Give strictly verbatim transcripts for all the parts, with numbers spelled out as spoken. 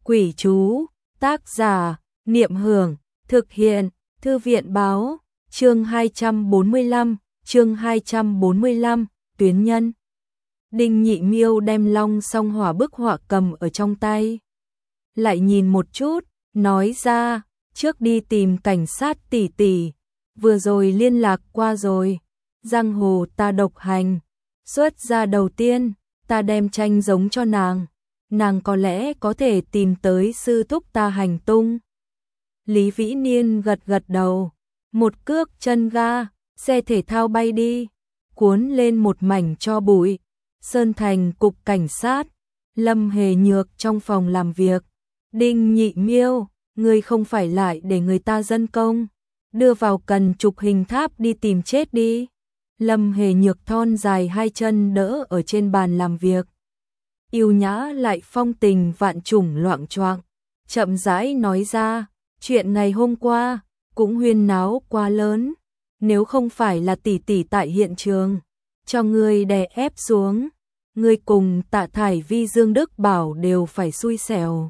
Quỷ chú, tác giả, Niệm Hưởng, thực hiện, Thư viện báo, chương hai trăm bốn mươi lăm, chương hai trăm bốn mươi lăm, tuyến nhân. Đinh Nhị Miêu đem Long Song Hỏa bức họa cầm ở trong tay. Lại nhìn một chút, nói ra, trước đi tìm cảnh sát tỷ tỷ, vừa rồi liên lạc qua rồi, giang hồ ta độc hành, xuất ra đầu tiên, ta đem tranh giống cho nàng, nàng có lẽ có thể tìm tới sư thúc ta hành tung. Lý Vĩ Niên gật gật đầu, một cước chân ga, xe thể thao bay đi, cuốn lên một mảnh tro bụi. Sơn Thành cục cảnh sát, Lâm Hề Nhược trong phòng làm việc. Đinh Nhị Miêu, ngươi không phải lại để người ta dân công, đưa vào cần chụp hình tháp đi tìm chết đi. Lâm Hề Nhược thon dài hai chân đỡ ở trên bàn làm việc, yêu nhã lại phong tình vạn trùng loạng choạng, chậm rãi nói ra, chuyện ngày hôm qua cũng huyên náo quá lớn, nếu không phải là tỷ tỷ tại hiện trường, cho ngươi đè ép xuống, ngươi cùng Tạ Thải Vi Dương Đức Bảo đều phải xui xẻo.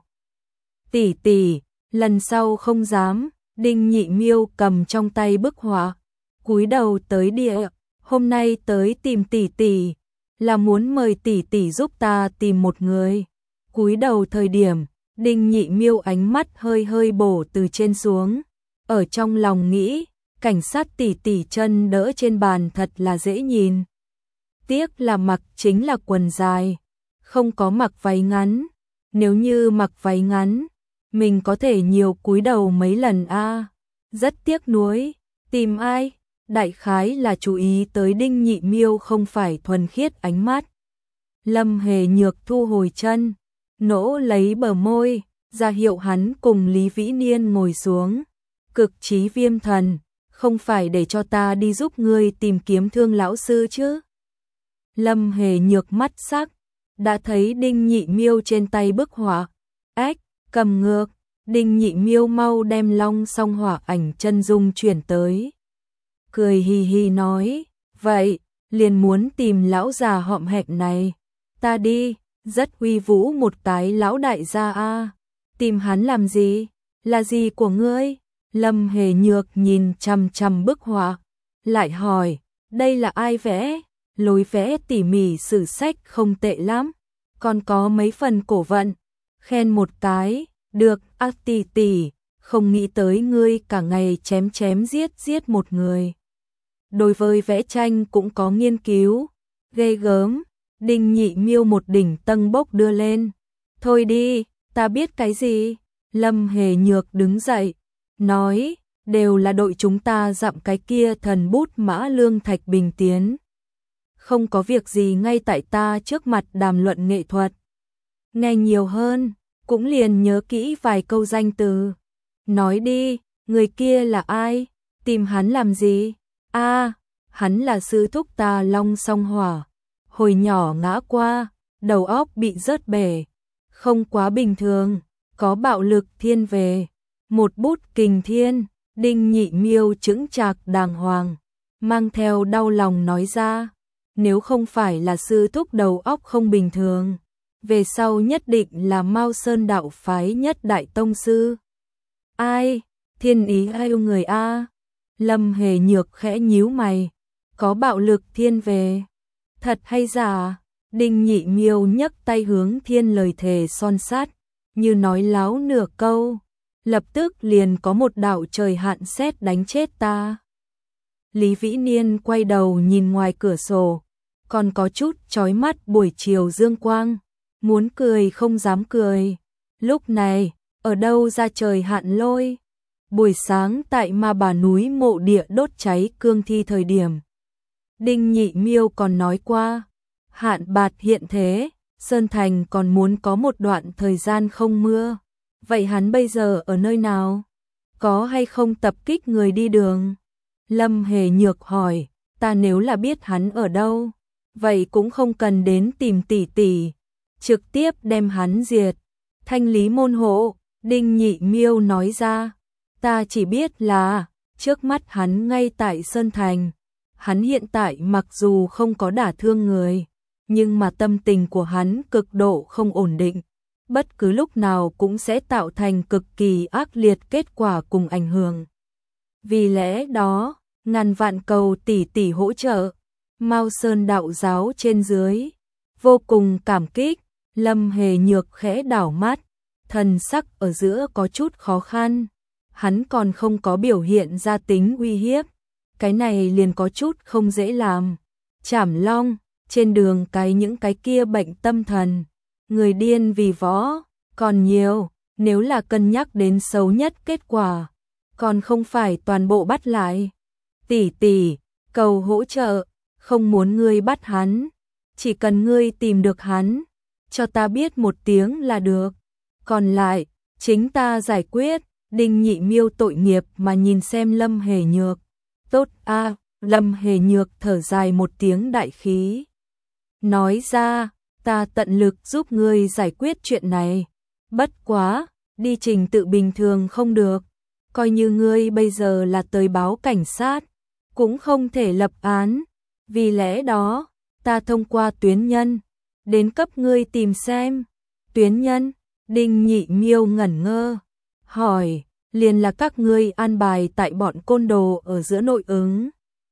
Tỷ tỷ, lần sau không dám. Đinh Nhị Miêu cầm trong tay bức họa, cúi đầu tới địa, hôm nay tới tìm tỷ tỷ, là muốn mời tỷ tỷ giúp ta tìm một người. Cúi đầu thời điểm, Đinh Nhị Miêu ánh mắt hơi hơi bổ từ trên xuống, ở trong lòng nghĩ, cảnh sát tỷ tỷ chân đỡ trên bàn thật là dễ nhìn. Tiếc là mặc chính là quần dài, không có mặc váy ngắn, nếu như mặc váy ngắn, mình có thể nhiều cúi đầu mấy lần a. À. Rất tiếc nuối, tìm ai? Đại khái là chú ý tới Đinh Nhị Miêu không phải thuần khiết ánh mắt. Lâm Hề Nhược thu hồi chân, nỗ lấy bờ môi, ra hiệu hắn cùng Lý Vĩ Niên ngồi xuống. Cực trí viêm thần, không phải để cho ta đi giúp ngươi tìm kiếm Thương lão sư chứ? Lâm Hề Nhược mắt sắc, đã thấy Đinh Nhị Miêu trên tay bức họa, ếch, cầm ngược. Đinh Nhị Miêu mau đem Long Song Hỏa ảnh chân dung chuyển tới, cười hì hì nói, vậy, liền muốn tìm lão già hõm hẹm này, ta đi, rất uy vũ một cái lão đại gia a. Tìm hắn làm gì, là gì của ngươi? Lâm Hề Nhược nhìn chằm chằm bức họa, lại hỏi, đây là ai vẽ? Lối vẽ tỉ mỉ sử sách không tệ lắm, còn có mấy phần cổ vận, khen một cái. Được, a tỷ tỷ, không nghĩ tới ngươi cả ngày chém chém giết giết một người. Đối với vẽ tranh cũng có nghiên cứu, ghê gớm. Đinh Nhị Miêu một đỉnh tâng bốc đưa lên. Thôi đi, ta biết cái gì? Lâm Hề Nhược đứng dậy, nói, đều là đội chúng ta dặm cái kia thần bút Mã Lương Thạch Bình Tiến. Không có việc gì ngay tại ta trước mặt đàm luận nghệ thuật. Nghe nhiều hơn, cũng liền nhớ kỹ vài câu danh từ. Nói đi, người kia là ai? Tìm hắn làm gì? A, à, hắn là sư thúc ta Long Song Hỏa. Hồi nhỏ ngã qua, đầu óc bị rớt bể. Không quá bình thường, có bạo lực thiên về. Một bút kình thiên, Đinh Nhị Miêu chững chạc đàng hoàng, mang theo đau lòng nói ra. Nếu không phải là sư thúc đầu óc không bình thường, về sau nhất định là Mao Sơn đạo phái nhất đại tông sư. Ai? Thiên ý yêu người a? Lâm Hề Nhược khẽ nhíu mày, có bạo lực thiên về. Thật hay giả? Đinh Nhị Miêu nhấc tay hướng thiên lời thề son sát, như nói láo nửa câu, lập tức liền có một đạo trời hạn sét đánh chết ta. Lý Vĩ Niên quay đầu nhìn ngoài cửa sổ, còn có chút chói mắt buổi chiều dương quang. Muốn cười không dám cười. Lúc này, ở đâu ra trời hạn lôi? Buổi sáng tại Ma Bà núi mộ địa đốt cháy cương thi thời điểm. Đinh Nhị Miêu còn nói qua, hạn bạt hiện thế, Sơn Thành còn muốn có một đoạn thời gian không mưa. Vậy hắn bây giờ ở nơi nào? Có hay không tập kích người đi đường? Lâm Hề Nhược hỏi, ta nếu là biết hắn ở đâu, vậy cũng không cần đến tìm tỷ tỷ. Trực tiếp đem hắn diệt, thanh lý môn hộ. Đinh Nhị Miêu nói ra, ta chỉ biết là trước mắt hắn ngay tại Sơn Thành, hắn hiện tại mặc dù không có đả thương người, nhưng mà tâm tình của hắn cực độ không ổn định, bất cứ lúc nào cũng sẽ tạo thành cực kỳ ác liệt kết quả cùng ảnh hưởng. Vì lẽ đó, ngàn vạn cầu tỷ tỷ hỗ trợ. Mao Sơn đạo giáo trên dưới vô cùng cảm kích. Lâm Hề Nhược khẽ đảo mắt, thần sắc ở giữa có chút khó khăn. Hắn còn không có biểu hiện ra tính uy hiếp, cái này liền có chút không dễ làm. Trảm Long, trên đường cái những cái kia bệnh tâm thần, người điên vì võ, còn nhiều, nếu là cân nhắc đến xấu nhất kết quả, còn không phải toàn bộ bắt lại. Tỷ tỷ, cầu hỗ trợ, không muốn ngươi bắt hắn, chỉ cần ngươi tìm được hắn, cho ta biết một tiếng là được, còn lại, chính ta giải quyết. Đinh Nhị Miêu tội nghiệp mà nhìn xem Lâm Hề Nhược. Tốt a, à, Lâm Hề Nhược thở dài một tiếng đại khí. Nói ra, ta tận lực giúp ngươi giải quyết chuyện này. Bất quá, đi trình tự bình thường không được. Coi như ngươi bây giờ là tới báo cảnh sát, cũng không thể lập án. Vì lẽ đó, ta thông qua tuyến nhân, đến cấp ngươi tìm xem. Tuyến nhân, Đinh Nhị Miêu ngẩn ngơ. Hỏi, liền là các ngươi an bài tại bọn côn đồ ở giữa nội ứng.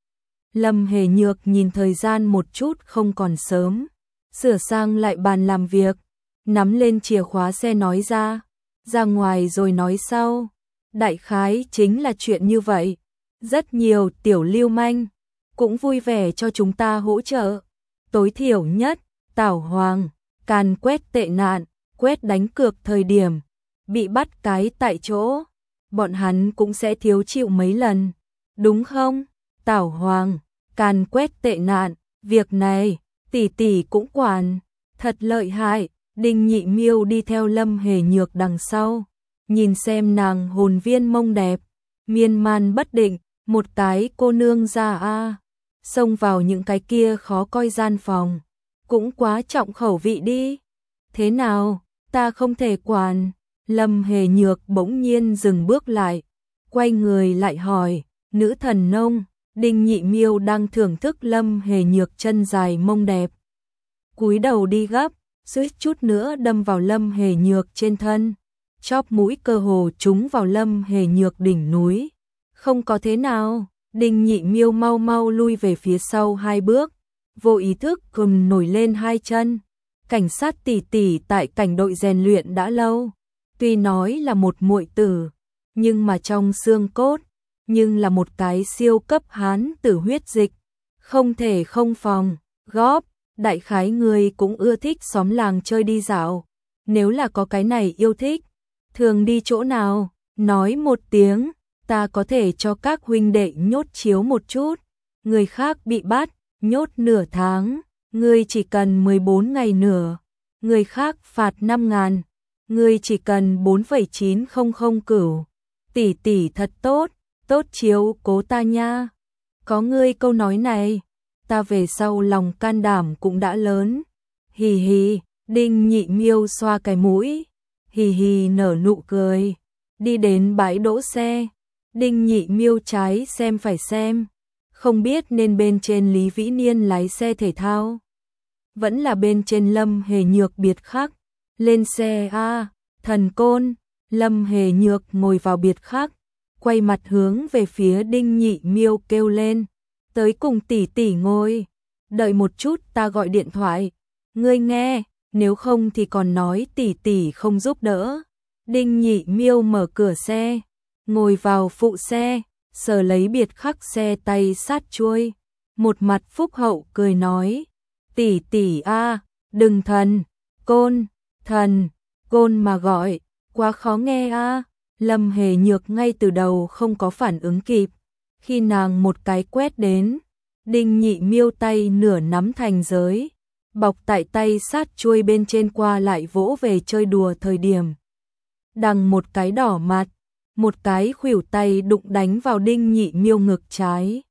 Lâm Hề Nhược nhìn thời gian một chút không còn sớm, sửa sang lại bàn làm việc, nắm lên chìa khóa xe nói ra, ra ngoài rồi nói sau. Đại khái chính là chuyện như vậy, rất nhiều tiểu lưu manh, cũng vui vẻ cho chúng ta hỗ trợ. Tối thiểu nhất, Tảo Hoàng, càn quét tệ nạn, quét đánh cược thời điểm, bị bắt cái tại chỗ, bọn hắn cũng sẽ thiếu chịu mấy lần, đúng không? Tảo Hoàng, càn quét tệ nạn, việc này, tỷ tỷ cũng quản, thật lợi hại. Đinh Nhị Miêu đi theo Lâm Hề Nhược đằng sau, nhìn xem nàng hồn viên mông đẹp, miên man bất định, một cái cô nương ra a, xông vào những cái kia khó coi gian phòng, cũng quá trọng khẩu vị đi. Thế nào, ta không thể quản. Lâm Hề Nhược bỗng nhiên dừng bước lại, quay người lại hỏi, nữ thần nông. Đinh Nhị Miêu đang thưởng thức Lâm Hề Nhược chân dài mông đẹp, cúi đầu đi gấp, suýt chút nữa đâm vào Lâm Hề Nhược trên thân, chóp mũi cơ hồ trúng vào Lâm Hề Nhược đỉnh núi. Không có thế nào, Đinh Nhị Miêu mau mau lui về phía sau hai bước, vô ý thức cầm nổi lên hai chân. Cảnh sát tỷ tỷ tại cảnh đội rèn luyện đã lâu, tuy nói là một muội tử, nhưng mà trong xương cốt, nhưng là một cái siêu cấp hán tử huyết dịch, không thể không phòng, góp. Đại khái người cũng ưa thích xóm làng chơi đi dạo, nếu là có cái này yêu thích, thường đi chỗ nào, nói một tiếng, ta có thể cho các huynh đệ nhốt chiếu một chút, người khác bị bắt, nhốt nửa tháng, ngươi chỉ cần mười bốn ngày nửa, người khác phạt năm ngàn, ngươi chỉ cần bốn phẩy chín không không cửu. Tỷ tỷ thật tốt, tốt chiếu cố ta nha. Có ngươi câu nói này, ta về sau lòng can đảm cũng đã lớn. Hì hì, Đinh Nhị Miêu xoa cái mũi, hì hì nở nụ cười, đi đến bãi đỗ xe. Đinh Nhị Miêu trái xem phải xem, không biết nên bên trên Lý Vĩ Niên lái xe thể thao, vẫn là bên trên Lâm Hề Nhược biệt khắc. Lên xe a, thần côn. Lâm Hề Nhược ngồi vào biệt khắc, quay mặt hướng về phía Đinh Nhị Miêu kêu lên, tới cùng tỷ tỷ ngồi, đợi một chút ta gọi điện thoại, ngươi nghe, nếu không thì còn nói tỷ tỷ không giúp đỡ. Đinh Nhị Miêu mở cửa xe, ngồi vào phụ xe, sờ lấy biệt khắc xe tay sát chuôi, một mặt phúc hậu cười nói, tỷ tỷ a, đừng thần, côn, thần, côn mà gọi, quá khó nghe a. Lâm Hề Nhược ngay từ đầu không có phản ứng kịp, khi nàng một cái quét đến, Đinh Nhị Miêu tay nửa nắm thành giới, bọc tại tay sát chuôi bên trên qua lại vỗ về chơi đùa thời điểm. Đằng một cái đỏ mặt, một cái khuỷu tay đụng đánh vào Đinh Nhị Miêu ngực trái.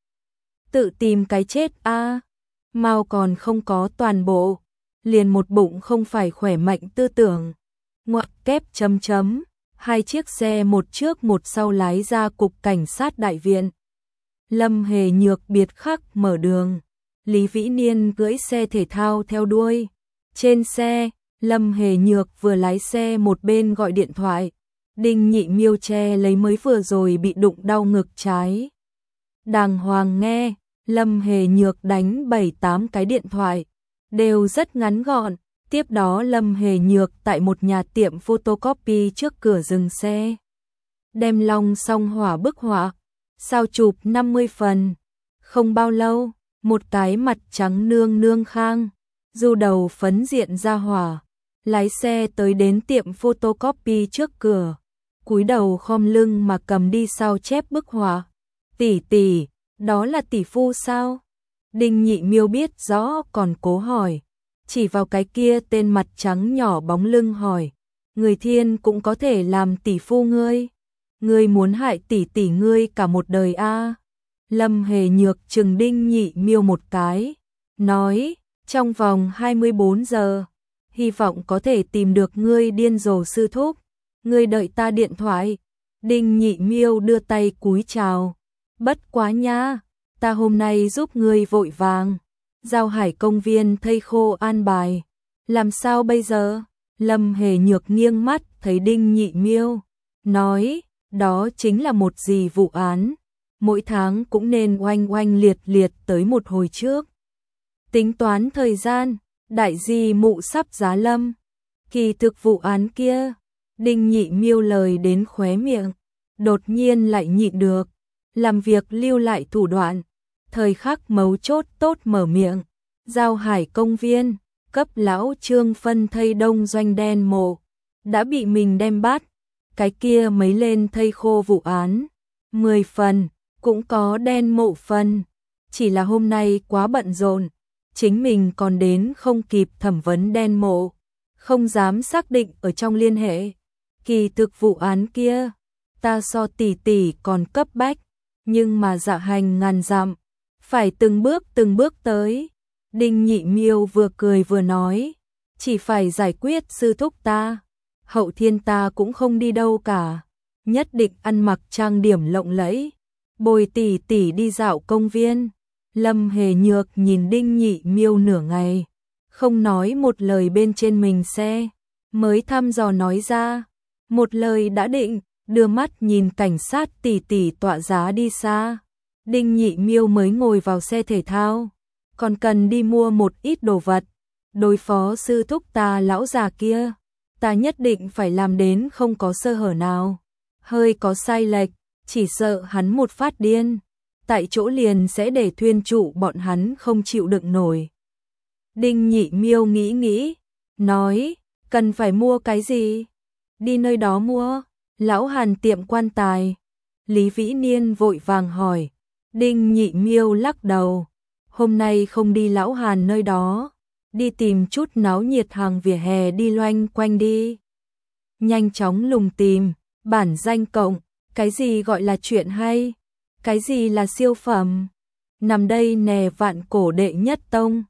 Tự tìm cái chết a, mau còn không có toàn bộ, liền một bụng không phải khỏe mạnh tư tưởng. Ngoặc kép chấm chấm, hai chiếc xe một trước một sau lái ra cục cảnh sát đại viện. Lâm Hề Nhược biệt khắc mở đường, Lý Vĩ Niên cưỡi xe thể thao theo đuôi. Trên xe, Lâm Hề Nhược vừa lái xe một bên gọi điện thoại. Đinh Nhị Miêu che lấy mới vừa rồi bị đụng đau ngực trái. Đàng hoàng nghe, Lâm Hề Nhược đánh bảy tám cái điện thoại, đều rất ngắn gọn. Tiếp đó Lâm Hề Nhược tại một nhà tiệm photocopy trước cửa dừng xe. Đem Long Song Hỏa bức họa, sao chụp năm mươi phần. Không bao lâu, một cái mặt trắng nương nương khang, du đầu phấn diện ra hỏa, lái xe tới đến tiệm photocopy trước cửa, cúi đầu khom lưng mà cầm đi sao chép bức họa. Tỷ tỷ, đó là tỷ phu sao? Đinh Nhị Miêu biết rõ còn cố hỏi, chỉ vào cái kia tên mặt trắng nhỏ bóng lưng hỏi, người thiên cũng có thể làm tỷ phu ngươi? Ngươi muốn hại tỷ tỷ ngươi cả một đời a? À? Lâm Hề Nhược trừng Đinh Nhị Miêu một cái, nói, trong vòng hai mươi bốn giờ, hy vọng có thể tìm được ngươi điên rồ sư thúc. Ngươi đợi ta điện thoại. Đinh Nhị Miêu đưa tay cúi chào. Bất quá nha, ta hôm nay giúp ngươi vội vàng. Giao Hải công viên thây khô an bài. Làm sao bây giờ? Lâm Hề Nhược nghiêng mắt thấy Đinh Nhị Miêu, nói, đó chính là một gì vụ án. Mỗi tháng cũng nên oanh oanh liệt liệt tới một hồi trước. Tính toán thời gian, đại di mụ sắp giá lâm. Kỳ thực vụ án kia, Đinh Nhị Miêu lời đến khóe miệng, đột nhiên lại nhịn được, làm việc lưu lại thủ đoạn, thời khắc mấu chốt tốt mở miệng. Giao Hải công viên, cấp lão Trương phân thây đông doanh đen mộ, đã bị mình đem bắt. Cái kia mấy lên thây khô vụ án, mười phần, cũng có đen mộ phần. Chỉ là hôm nay quá bận rộn, chính mình còn đến không kịp thẩm vấn đen mộ, không dám xác định ở trong liên hệ. Kỳ thực vụ án kia, ta so tỷ tỷ còn cấp bách, nhưng mà dạ hành ngàn dặm, phải từng bước từng bước tới. Đinh Nhị Miêu vừa cười vừa nói, chỉ phải giải quyết sư thúc ta, hậu thiên ta cũng không đi đâu cả, nhất định ăn mặc trang điểm lộng lẫy, bồi tỷ tỷ đi dạo công viên. Lâm Hề Nhược nhìn Đinh Nhị Miêu nửa ngày, không nói một lời bên trên mình xe, mới thăm dò nói ra, một lời đã định, đưa mắt nhìn cảnh sát tỷ tỷ tọa giá đi xa. Đinh Nhị Miêu mới ngồi vào xe thể thao, còn cần đi mua một ít đồ vật, đối phó sư thúc ta lão già kia, ta nhất định phải làm đến không có sơ hở nào, hơi có sai lệch, chỉ sợ hắn một phát điên, tại chỗ liền sẽ để thuyên trụ bọn hắn không chịu đựng nổi. Đinh Nhị Miêu nghĩ nghĩ, nói, cần phải mua cái gì? Đi nơi đó mua, lão Hàn tiệm quan tài. Lý Vĩ Niên vội vàng hỏi. Đinh Nhị Miêu lắc đầu, hôm nay không đi lão Hàn nơi đó, đi tìm chút náo nhiệt hàng vỉa hè đi loanh quanh đi. Nhanh chóng lùng tìm, bản danh cộng, cái gì gọi là chuyện hay, cái gì là siêu phẩm. Nằm đây nè vạn cổ đệ nhất tông,